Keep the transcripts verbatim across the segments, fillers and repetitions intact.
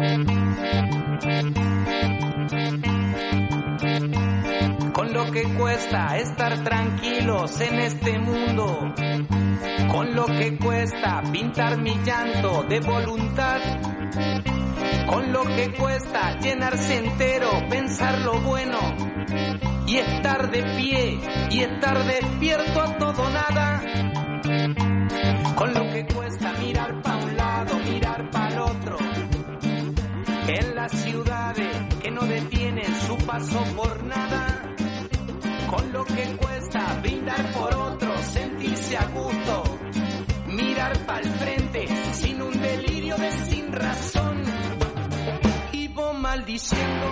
Con lo que cuesta estar tranquilos en este mundo, con lo que cuesta pintar mi llanto de voluntad, con lo que cuesta llenarse entero, pensar lo bueno y estar de pie y estar despierto a todo nada, con lo que cuesta mirar pa' un lado, mirar pa' el otro, en las ciudades que no detienen su paso por nada, con lo que cuesta brindar por otro, sentirse a gusto, mirar pa'l frente sin un delirio de sin razón, y vos maldiciendo.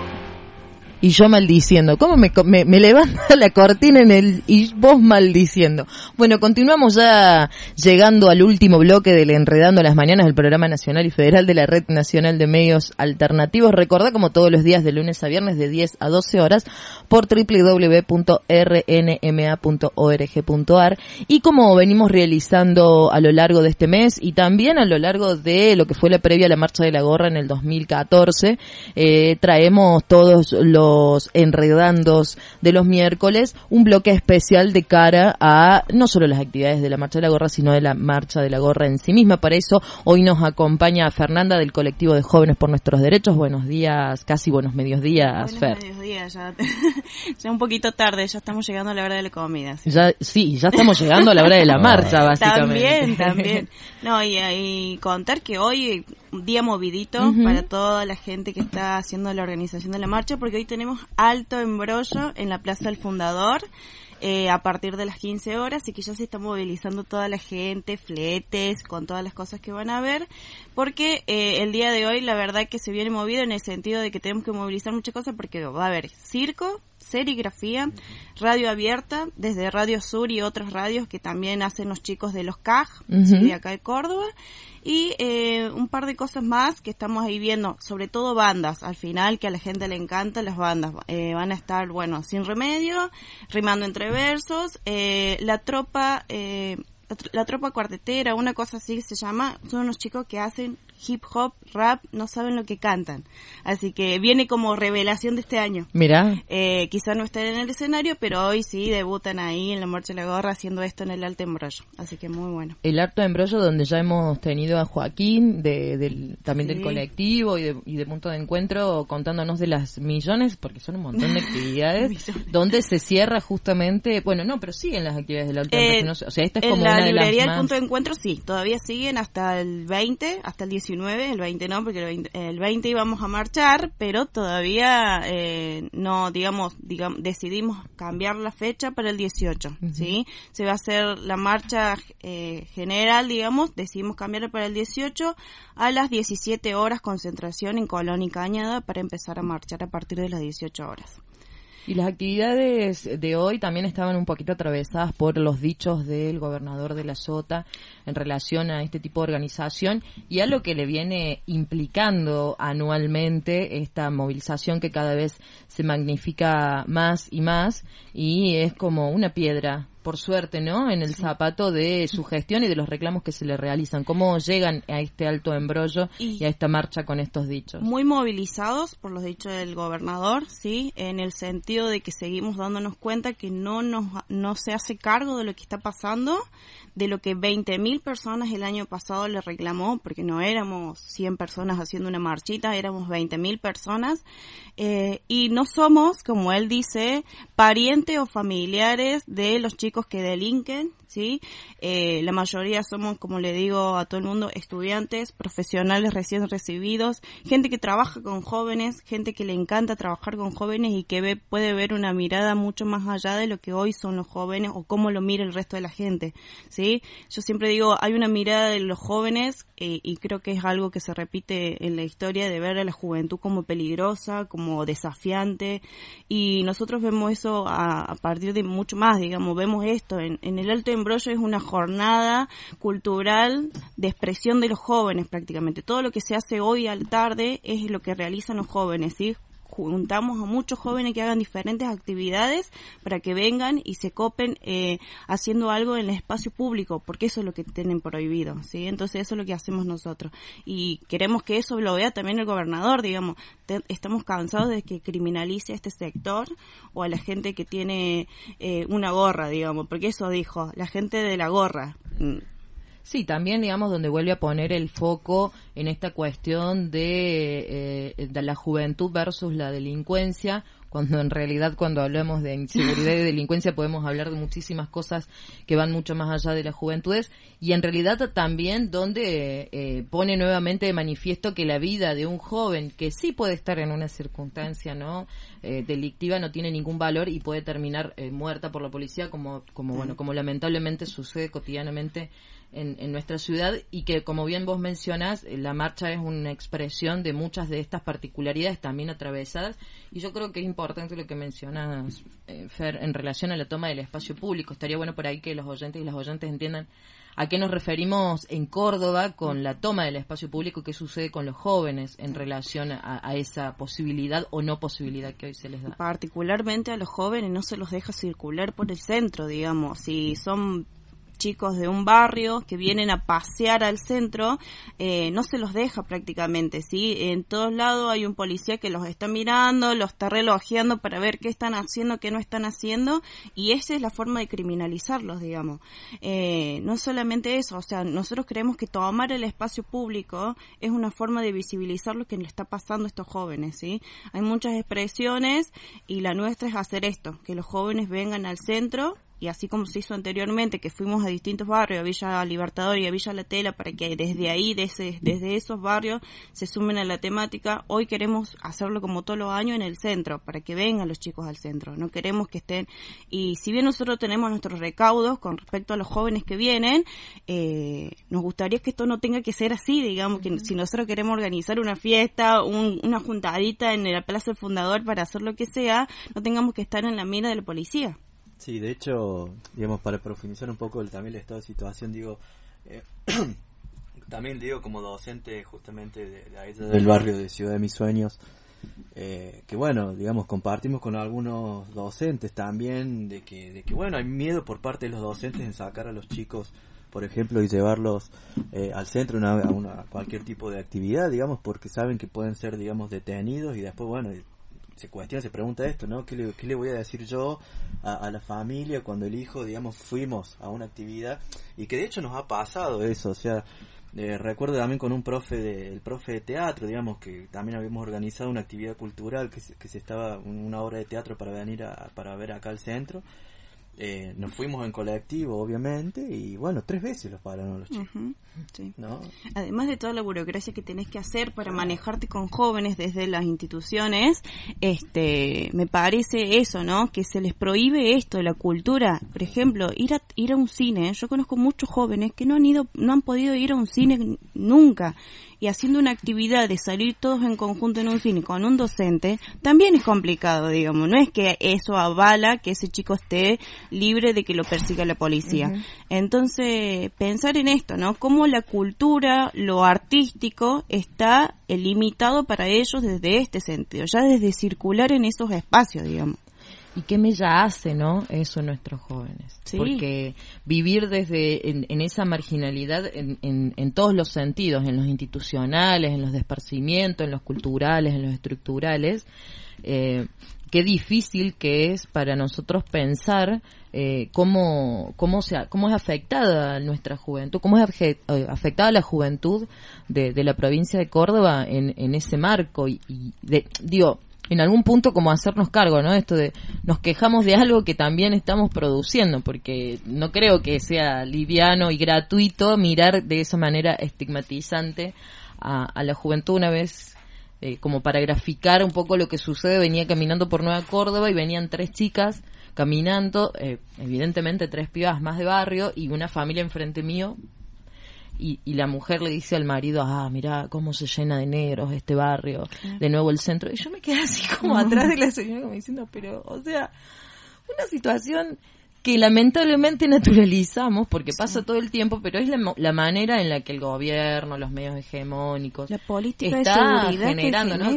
Y yo maldiciendo. ¿Cómo me, me, me levanta la cortina en el y vos maldiciendo? Bueno, continuamos ya llegando al último bloque del Enredando las Mañanas del Programa Nacional y Federal de la Red Nacional de Medios Alternativos. Recordá, como todos los días de lunes a viernes de diez a doce horas por doble u doble u doble u punto r n m a punto org punto a r, y como venimos realizando a lo largo de este mes y también a lo largo de lo que fue la previa a la Marcha de la Gorra en el dos mil catorce, eh, traemos todos los los enredandos de los miércoles, un bloque especial de cara a no solo las actividades de la Marcha de la Gorra, sino de la Marcha de la Gorra en sí misma. Para eso hoy nos acompaña Fernanda del colectivo de Jóvenes por Nuestros Derechos. Buenos días, casi buenos medios días, Fer. Buenos medios días, ya, ya un poquito tarde, ya estamos llegando a la hora de la comida. ¿Sí? Ya, sí, ya estamos llegando a la hora de la marcha, básicamente. También, también. No, y, y contar que hoy un día movidito uh-huh. para toda la gente que está haciendo la organización de la marcha, porque hoy tenemos alto embrollo en la Plaza del Fundador eh, a partir de las quince horas, y que ya se está movilizando toda la gente, fletes, con todas las cosas que van a ver, porque eh, el día de hoy la verdad que se viene movido en el sentido de que tenemos que movilizar muchas cosas, porque va a haber circo, serigrafía, radio abierta, desde Radio Sur y otras radios que también hacen los chicos de los C A G, uh-huh. ¿sí? de acá de Córdoba, y eh, un par de cosas más que estamos ahí viendo, sobre todo bandas, al final, que a la gente le encantan las bandas, eh, van a estar, bueno, Sin Remedio, Rimando Entre Versos, eh, la tropa, eh, la, la tropa cuartetera, una cosa así se llama, son unos chicos que hacen hip hop, rap, no saben lo que cantan. Así que viene como revelación de este año. Mirá. Eh, quizá no estén en el escenario, pero hoy sí debutan ahí en la Marcha de la Gorra haciendo esto en el Alto Embrollo. Así que muy bueno. El Alto Embrollo, donde ya hemos tenido a Joaquín, de, del, también sí. del colectivo y de, y de Punto de Encuentro, contándonos de las millones, porque son un montón de actividades, donde se cierra justamente, bueno, no, pero siguen las actividades del Alto eh, Embrollo. No sé, o sea, esta es como en la una de las librería más... del Punto de Encuentro sí, todavía siguen hasta el veinte, hasta el diecinueve, el veinte no, porque el veinte, el veinte íbamos a marchar, pero todavía eh, no, digamos, digamos, decidimos cambiar la fecha para el dieciocho, uh-huh. ¿sí? Se va a hacer la marcha eh, general, digamos, decidimos cambiarla para el dieciocho a las diecisiete horas, concentración en Colón y Cañada, para empezar a marchar a partir de las dieciocho horas. Y las actividades de hoy también estaban un poquito atravesadas por los dichos del gobernador de la Sota en relación a este tipo de organización y a lo que le viene implicando anualmente esta movilización que cada vez se magnifica más y más, y es como una piedra, por suerte, ¿no?, en el sí. zapato de su gestión y de los reclamos que se le realizan. ¿Cómo llegan a este alto embrollo y, y a esta marcha con estos dichos? Muy movilizados por los dichos del gobernador, sí, en el sentido de que seguimos dándonos cuenta que no nos no se hace cargo de lo que está pasando, de lo que veinte mil personas el año pasado le reclamó, porque no éramos cien personas haciendo una marchita, éramos veinte mil personas, eh, y no somos, como él dice, parientes o familiares de los chicos que delinquen, ¿sí? Eh, la mayoría somos, como le digo a todo el mundo, estudiantes, profesionales recién recibidos, gente que trabaja con jóvenes, gente que le encanta trabajar con jóvenes y que ve, puede ver una mirada mucho más allá de lo que hoy son los jóvenes o cómo lo mira el resto de la gente, ¿sí? Yo siempre digo, hay una mirada de los jóvenes eh, y creo que es algo que se repite en la historia, de ver a la juventud como peligrosa, como desafiante, y nosotros vemos eso a, a partir de mucho más, digamos, vemos esto en, en el Alto Embrollo. Es una jornada cultural de expresión de los jóvenes prácticamente. Todo lo que se hace hoy al tarde es lo que realizan los jóvenes, ¿sí? juntamos a muchos jóvenes que hagan diferentes actividades para que vengan y se copen eh, haciendo algo en el espacio público, porque eso es lo que tienen prohibido, ¿sí? Entonces eso es lo que hacemos nosotros. Y queremos que eso lo vea también el gobernador, digamos. Te, estamos cansados de que criminalice a este sector o a la gente que tiene eh, una gorra, digamos, porque eso dijo, la gente de la gorra. Sí, también, digamos, donde vuelve a poner el foco en esta cuestión de, eh, de la juventud versus la delincuencia, cuando en realidad cuando hablamos de inseguridad y delincuencia podemos hablar de muchísimas cosas que van mucho más allá de las juventudes, y en realidad también donde eh, pone nuevamente de manifiesto que la vida de un joven que sí puede estar en una circunstancia no eh, delictiva no tiene ningún valor y puede terminar eh, muerta por la policía, como como bueno como lamentablemente sucede cotidianamente En, en nuestra ciudad, y que, como bien vos mencionás, la marcha es una expresión de muchas de estas particularidades también atravesadas, y yo creo que es importante lo que mencionas, eh, Fer, en relación a la toma del espacio público. Estaría bueno por ahí que los oyentes y las oyentes entiendan a qué nos referimos en Córdoba con la toma del espacio público, qué sucede con los jóvenes en relación a, a esa posibilidad o no posibilidad que hoy se les da. Particularmente a los jóvenes no se los deja circular por el centro, digamos, si son chicos de un barrio que vienen a pasear al centro, eh, no se los deja prácticamente, ¿sí? En todos lados hay un policía que los está mirando, los está relojeando para ver qué están haciendo, qué no están haciendo, y esa es la forma de criminalizarlos, digamos. Eh, no solamente eso, o sea, nosotros creemos que tomar el espacio público es una forma de visibilizar lo que le está pasando a estos jóvenes, ¿sí? Hay muchas expresiones y la nuestra es hacer esto, que los jóvenes vengan al centro, y así como se hizo anteriormente, que fuimos a distintos barrios, a Villa Libertador y a Villa La Tela, para que desde ahí, desde, desde esos barrios, se sumen a la temática. Hoy queremos hacerlo como todos los años en el centro, para que vengan los chicos al centro. No queremos que estén... Y si bien nosotros tenemos nuestros recaudos con respecto a los jóvenes que vienen, eh, nos gustaría que esto no tenga que ser así, digamos, que si nosotros queremos organizar una fiesta, un, una juntadita en la Plaza del Fundador para hacer lo que sea, no tengamos que estar en la mira de la policía. Sí, de hecho, digamos, para profundizar un poco el, también el estado de situación, digo, eh, también digo como docente justamente de, de ahí del barrio de Ciudad de Mis Sueños, eh, que bueno, digamos, compartimos con algunos docentes también de que, de que bueno, hay miedo por parte de los docentes en sacar a los chicos, por ejemplo, y llevarlos eh, al centro una, a una, cualquier tipo de actividad, digamos, porque saben que pueden ser, digamos, detenidos y después, bueno, se cuestiona, se pregunta esto, ¿no? ¿Qué le, qué le voy a decir yo a, a la familia cuando el hijo, digamos, fuimos a una actividad? Y que de hecho nos ha pasado eso, o sea, eh, recuerdo también con un profe de, el profe de teatro, digamos, que también habíamos organizado una actividad cultural, que se, que se estaba, una obra de teatro para venir a, para ver acá al centro. Eh, nos fuimos en colectivo, obviamente, y bueno, tres veces los pararon los chicos. Uh-huh, sí. ¿No? Además de toda la burocracia que tenés que hacer para manejarte con jóvenes desde las instituciones, este, me parece eso, ¿no? Que se les prohíbe esto, la cultura. Por ejemplo, ir a ir a un cine. Yo conozco muchos jóvenes que no han ido, no han podido ir a un cine nunca. Y haciendo una actividad de salir todos en conjunto en un cine con un docente, también es complicado, digamos. No es que eso avala que ese chico esté libre de que lo persiga la policía. Uh-huh. Entonces, pensar en esto, ¿no? Cómo la cultura, lo artístico, está limitado para ellos desde este sentido, ya desde circular en esos espacios, digamos. ¿Y qué mella hace, no? Eso en nuestros jóvenes. Sí. Porque vivir desde en, en esa marginalidad en, en, en todos los sentidos, en los institucionales, en los de esparcimiento, en los culturales, en los estructurales, eh, qué difícil que es para nosotros pensar eh, cómo cómo se cómo es afectada nuestra juventud, cómo es afectada la juventud de, de la provincia de Córdoba en, en ese marco y, y de, digo, en algún punto como hacernos cargo, ¿no? Esto de nos quejamos de algo que también estamos produciendo, porque no creo que sea liviano y gratuito mirar de esa manera estigmatizante a, a la juventud. Una vez, eh, como para graficar un poco lo que sucede, venía caminando por Nueva Córdoba y venían tres chicas caminando, eh, evidentemente tres pibas más de barrio y una familia enfrente mío. Y, y la mujer le dice al marido, ah, mira cómo se llena de negros este barrio, claro. De nuevo el centro. Y yo me quedé así como atrás de la señora como diciendo, pero, o sea, una situación que lamentablemente naturalizamos porque pasa sí. todo el tiempo, pero es la, la manera en la que el gobierno, los medios hegemónicos, la política está de seguridad generando, que ¿no? genera. Digo,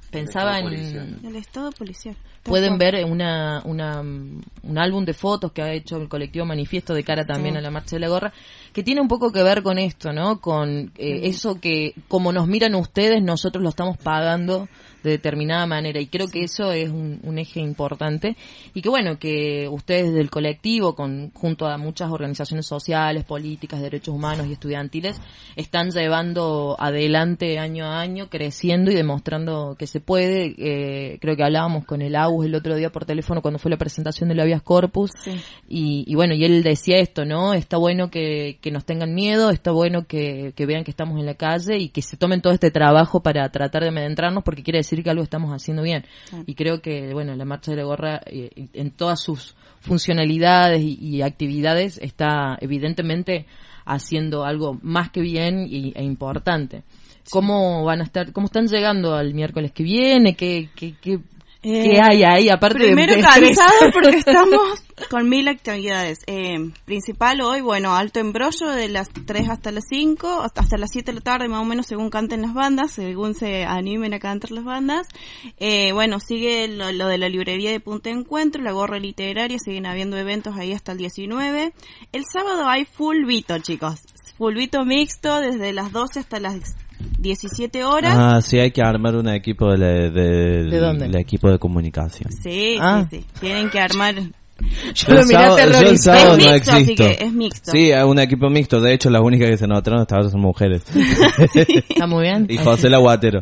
Pensaba el en... El Estado policial. Pueden ver una, una, un álbum de fotos que ha hecho el colectivo Manifiesto de cara también sí. a la Marcha de la Gorra, que tiene un poco que ver con esto, ¿no? Con eh, sí. eso que, como nos miran ustedes, nosotros lo estamos pagando de determinada manera, y creo sí. que eso es un, un eje importante, y que bueno, que ustedes del colectivo, con junto a muchas organizaciones sociales, políticas, derechos humanos y estudiantiles, están llevando adelante año a año, creciendo y demostrando que se puede. Eh, creo que hablábamos con el Agus el otro día por teléfono cuando fue la presentación del Habeas Corpus, sí. y, y bueno, y él decía esto, ¿no? Está bueno que, que nos tengan miedo, está bueno que, que vean que estamos en la calle y que se tomen todo este trabajo para tratar de amedrentarnos, porque quiere decir que algo estamos haciendo bien. Sí. Y creo que, bueno, la Marcha de la Gorra, eh, en todas sus funcionalidades y, y actividades, está evidentemente haciendo algo más que bien y, e importante. Sí. ¿Cómo van a estar, cómo están llegando al miércoles que viene? ¿Qué, qué, qué, eh, ¿qué hay ahí? Aparte primero de, de cansados porque estamos con mil actividades. Eh, principal hoy, bueno, alto embrollo de las tres hasta las cinco, hasta, hasta las siete de la tarde más o menos, según canten las bandas, según se animen a cantar las bandas. Eh, bueno, sigue lo, lo de la librería de Punto de Encuentro, la gorra literaria, siguen habiendo eventos ahí hasta el diecinueve. El sábado hay full vito, chicos. Full vito mixto desde las doce hasta las diecisiete horas. Ah, sí, hay que armar un equipo de, la, de, ¿De dónde? El equipo de comunicación. Sí, ah. sí, sí. Tienen que armar. Yo lo miré terrorizado. Yo el sábado es no mixto, así existo. que es mixto. Sí, es un equipo mixto. De hecho, las únicas que se notaron hasta ahora son mujeres. Sí. Está muy bien. Y José Laguatero.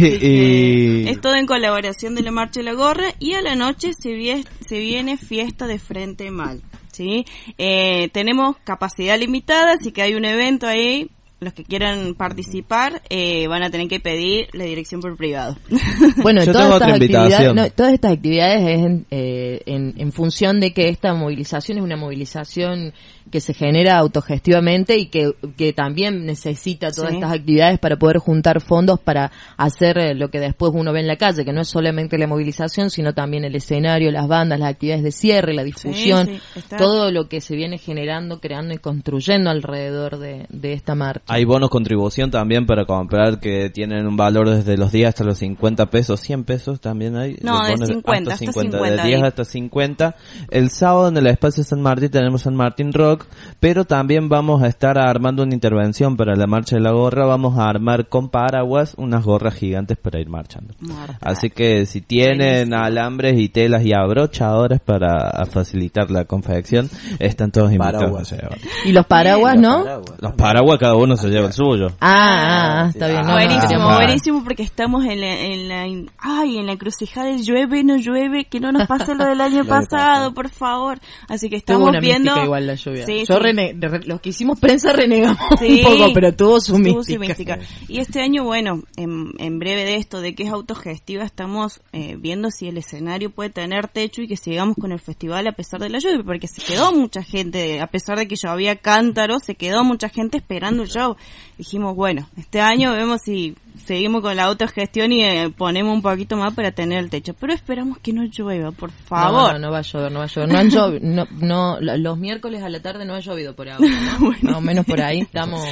y... Es todo en colaboración de la Marcha de la Gorra. Y a la noche se, vie- se viene fiesta de Frente Mal. ¿Sí? Eh, tenemos capacidad limitada, así que hay un evento ahí. Los que quieran participar eh, van a tener que pedir la dirección por privado. Bueno, Yo todas tengo estas, otra actividades, invitación. no, todas estas actividades es en, eh, en, en función de que esta movilización es una movilización que se genera autogestivamente y que, que también necesita todas sí. estas actividades para poder juntar fondos para hacer lo que después uno ve en la calle, que no es solamente la movilización, sino también el escenario, las bandas, las actividades de cierre, la difusión, sí, sí, está... todo lo que se viene generando, creando y construyendo alrededor de, de esta marcha. Hay bonos contribución también para comprar que tienen un valor desde los diez hasta los cincuenta pesos, cien pesos también hay. No, de bonos cincuenta, hasta hasta cincuenta, cincuenta de diez ahí. hasta cincuenta. El sábado en el espacio San Martín tenemos San Martín Rock, pero también vamos a estar armando una intervención para la Marcha de la Gorra. Vamos a armar con paraguas unas gorras gigantes para ir marchando. Marta. Así que si tienen alambres y telas y abrochadores para facilitar la confección, están todos invitados. Y los paraguas, sí, ¿no? Los paraguas, los paraguas cada uno se lleva el suyo. Ah, ah, está bien. No, buenísimo, no, buenísimo, porque estamos en la, en la, en, ay, en la encrucijada del llueve, no llueve, que no nos pase lo del año pasado, por favor. Así que estamos tuvo una viendo. Igual la lluvia. Sí, Yo sí. Rene, los que hicimos prensa renegamos sí, un poco, pero tuvo su tuvo mística. Su mística. Y este año, bueno, en, en breve de esto, de que es autogestiva, estamos eh, viendo si el escenario puede tener techo y que sigamos con el festival a pesar de la lluvia, porque se quedó mucha gente, a pesar de que llovía cántaro, se quedó mucha gente esperando el show. Dijimos, bueno, este año vemos si seguimos con la autogestión y eh, ponemos un poquito más para tener el techo, pero esperamos que no llueva, por favor. No, no, no va a llover, no va a llover. No han llovido, no, no, los miércoles a la tarde no ha llovido por ahora, ¿no? Bueno, más o menos por ahí estamos.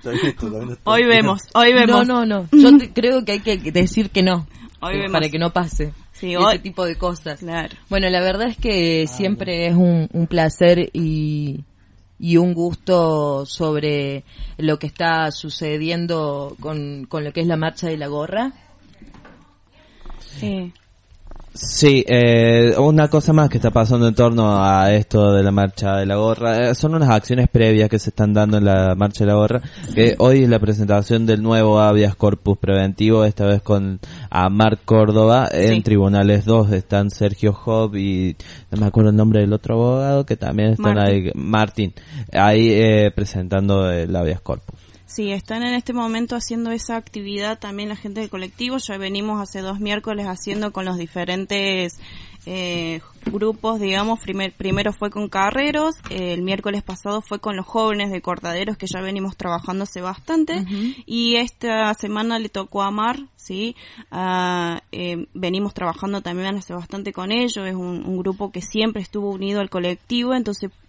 Hoy vemos, hoy vemos. No, no, no. Yo te, creo que hay que decir que no, hoy que, vemos. para que no pase. Sí, hoy... ese tipo de cosas. Claro. Bueno, la verdad es que siempre es un, un placer y y un gusto sobre lo que está sucediendo con, con lo que es la Marcha de la Gorra. Sí. Sí, eh, una cosa más que está pasando en torno a esto de la Marcha de la Gorra, eh, son unas acciones previas que se están dando en la Marcha de la Gorra, que hoy es la presentación del nuevo habeas corpus preventivo, esta vez con a Marc Córdoba, en sí. Tribunales dos están Sergio Job y no me acuerdo el nombre del otro abogado, que también están Martín. ahí, Martín, ahí eh, presentando el habeas corpus. Sí, están en este momento haciendo esa actividad también la gente del colectivo. Ya venimos hace dos miércoles haciendo con los diferentes eh, grupos, digamos. Primer, primero fue con carreros, eh, el miércoles pasado fue con los jóvenes de Cortaderos, que ya venimos trabajando hace bastante. Uh-huh. Y esta semana le tocó a Mar, ¿sí? Uh, eh, venimos trabajando también hace bastante con ellos. Es un, un grupo que siempre estuvo unido al colectivo, entonces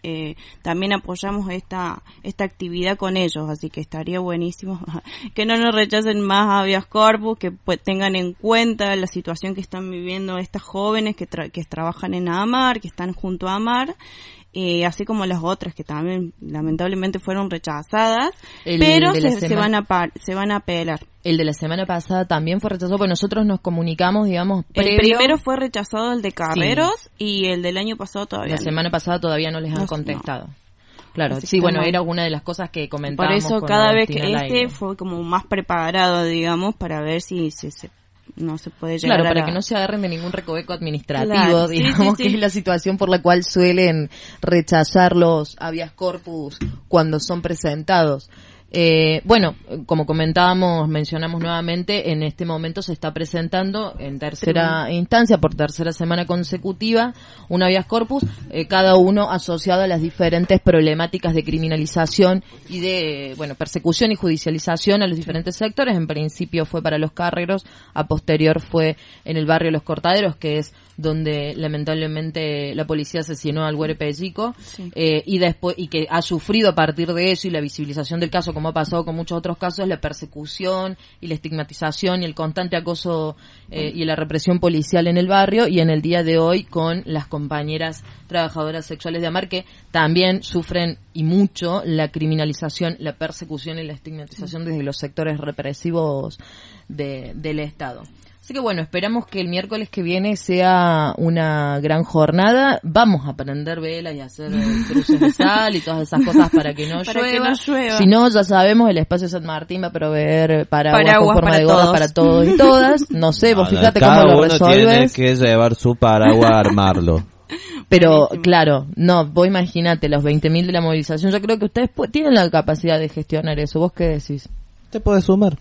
eh, también apoyamos esta esta actividad con ellos, así que estaría buenísimo que no nos rechacen más habeas corpus, que pues, tengan en cuenta la situación que están viviendo estas jóvenes que, tra- que trabajan en AMAR, que están junto a AMAR, eh, así como las otras que también lamentablemente fueron rechazadas, El pero de la se, se semana- van a par- se van a apelar. El de la semana pasada también fue rechazado, porque nosotros nos comunicamos, digamos, El previo. primero fue rechazado el de Carreros y el del año pasado todavía La no. semana pasada todavía no les han No, contestado. Claro, Así sí, que bueno, estamos- era una de las cosas que Por comentábamos. eso con cada vez que Agustina al este aire. fue como más preparado, digamos, para ver si se, se- no se puede llegar Claro, a para la- que no se agarren de ningún recoveco administrativo, Claro, sí, digamos, sí, que sí. es la situación por la cual suelen rechazar los habeas corpus cuando son presentados. Eh, bueno, como comentábamos, mencionamos nuevamente, en este momento se está presentando en tercera instancia, por tercera semana consecutiva, un habeas corpus, eh, cada uno asociado a las diferentes problemáticas de criminalización y de, bueno, persecución y judicialización a los diferentes sectores. En principio fue para los Carreros, a posterior fue en el barrio Los Cortaderos, que es donde lamentablemente la policía asesinó al Güere Pellico, Sí. eh, y después, y que ha sufrido a partir de eso y la visibilización del caso, como ha pasado con muchos otros casos, la persecución y la estigmatización y el constante acoso eh, y la represión policial en el barrio, y en el día de hoy con las compañeras trabajadoras sexuales de AMAR, que también sufren y mucho la criminalización, la persecución y la estigmatización desde los sectores represivos de, del Estado. Así que bueno, esperamos que el miércoles que viene sea una gran jornada. Vamos a prender velas y hacer eh, cruces de sal y todas esas cosas para que no Para que llueva. no llueva. Si no, ya sabemos, el espacio San Martín va a proveer paraguas, Paraguas con forma para de gorra todos. para todos y todas. No sé, vos No, no, fíjate cada cómo lo uno tiene resolves. que llevar su paraguas a armarlo. Pero Buenísimo. claro, no, vos imagínate los veinte mil de la movilización. Yo creo que ustedes pu- tienen la capacidad de gestionar eso. ¿Vos qué decís? Te puedes sumar.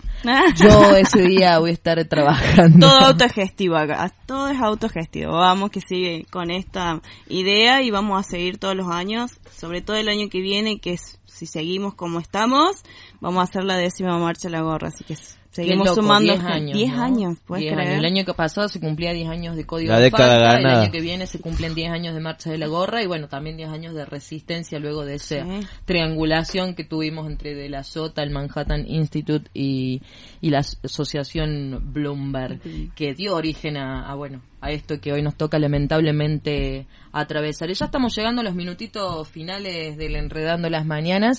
Yo ese día voy a estar trabajando. Todo autogestivo acá, todo es autogestivo. Vamos que sigue con esta idea y vamos a seguir todos los años, sobre todo el año que viene, que es, si seguimos como estamos, vamos a hacer la décima marcha a la gorra, así que seguimos Qué loco, sumando diez años, diez ¿no? años, ¿puedes diez creer? años. El año que pasado se cumplía diez años de Código La de década Falta, el ganada. año que viene se cumplen diez años de Marcha de la Gorra y bueno, también diez años de resistencia luego de esa Sí. triangulación que tuvimos entre De La Sota, el Manhattan Institute y, y la asociación Bloomberg, que dio origen a, a, bueno, a esto que hoy nos toca lamentablemente atravesar. Y ya estamos llegando a los minutitos finales del Enredando las Mañanas.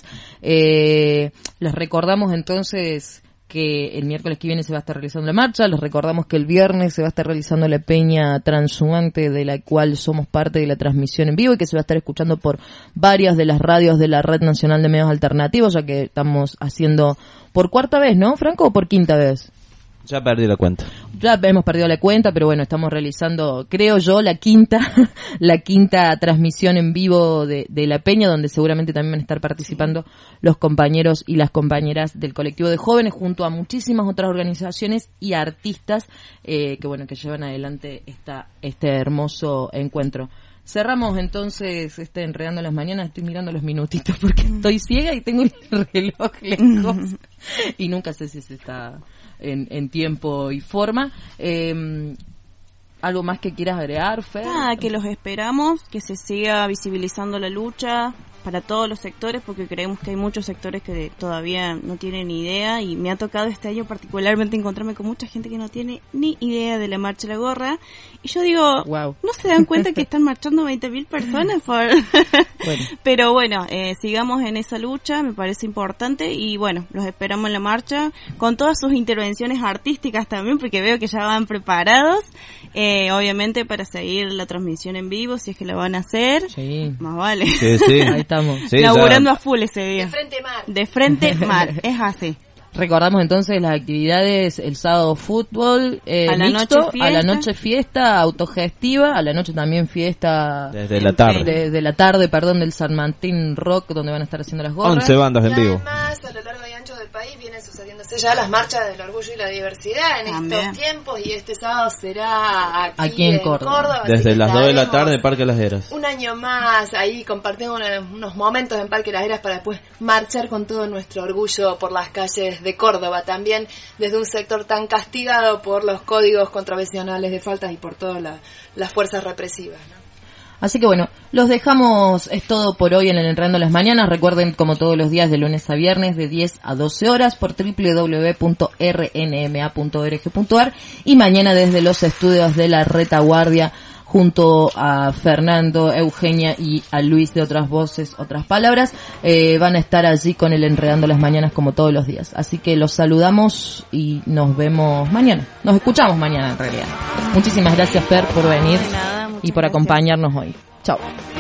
Eh, les recordamos entonces que el miércoles que viene se va a estar realizando la marcha. Les recordamos que el viernes se va a estar realizando la peña transhumante, de la cual somos parte de la transmisión en vivo y que se va a estar escuchando por varias de las radios de la Red Nacional de Medios Alternativos, ya que estamos haciendo por cuarta vez, ¿no, Franco? ¿O por quinta vez? Ya perdí la cuenta. Ya hemos perdido la cuenta, pero bueno, estamos realizando, creo yo, la quinta, la quinta transmisión en vivo de, de la peña, donde seguramente también van a estar participando los compañeros y las compañeras del colectivo de jóvenes, junto a muchísimas otras organizaciones y artistas, eh, que bueno, que llevan adelante esta, este hermoso encuentro. Cerramos entonces este Enredando las Mañanas. Estoy mirando los minutitos porque estoy ciega y tengo el reloj lejos y nunca sé si se está en, en tiempo y forma. Eh, ¿Algo más que quieras agregar, Fer? Nada, que los esperamos, que se siga visibilizando la lucha para todos los sectores, porque creemos que hay muchos sectores que todavía no tienen ni idea, y me ha tocado este año particularmente encontrarme con mucha gente que no tiene ni idea de la Marcha de la Gorra, y yo digo, Wow. ¿no se dan cuenta que están marchando veinte mil personas? Por... Bueno. Pero bueno, eh, sigamos en esa lucha, me parece importante, y bueno, los esperamos en la marcha, con todas sus intervenciones artísticas también, porque veo que ya van preparados, eh, obviamente para seguir la transmisión en vivo, si es que la van a hacer, Sí. más vale. Sí, sí. Ahí estamos. Sí, Laburando ya. a full ese día. De frente mar. De frente mal, es así. Recordamos entonces las actividades: el sábado fútbol eh, A la mixto, noche fiesta. a la noche fiesta autogestiva, a la noche también fiesta Desde la tarde. de, de la tarde, perdón, del San Martín Rock, donde van a estar haciendo las gorras. once bandas en Y vivo. además, a lo largo y ancho del país vienen sucediéndose ya las marchas del orgullo y la diversidad en También. estos tiempos, y este sábado será aquí, Aquí en Córdoba. así Desde que las dos de la estaremos tarde en Parque Las Heras. un año más ahí compartiendo una- unos momentos en Parque Las Heras para después marchar con todo nuestro orgullo por las calles de Córdoba, también desde un sector tan castigado por los códigos contravencionales de faltas y por todas la- las fuerzas represivas, ¿no? Así que bueno, los dejamos, es todo por hoy en el Enredando las Mañanas. Recuerden, como todos los días, de lunes a viernes, de diez a doce horas, por doble u doble u doble u punto r n m a punto org punto a r, y mañana desde los estudios de la Retaguardia, junto a Fernando, Eugenia y a Luis de Otras Voces, Otras Palabras, eh, van a estar allí con el Enredando las Mañanas como todos los días. Así que los saludamos y nos vemos mañana. Nos escuchamos mañana, en realidad. Muchísimas gracias, Fer, por venir De nada, muchas y por gracias. acompañarnos hoy. Chao.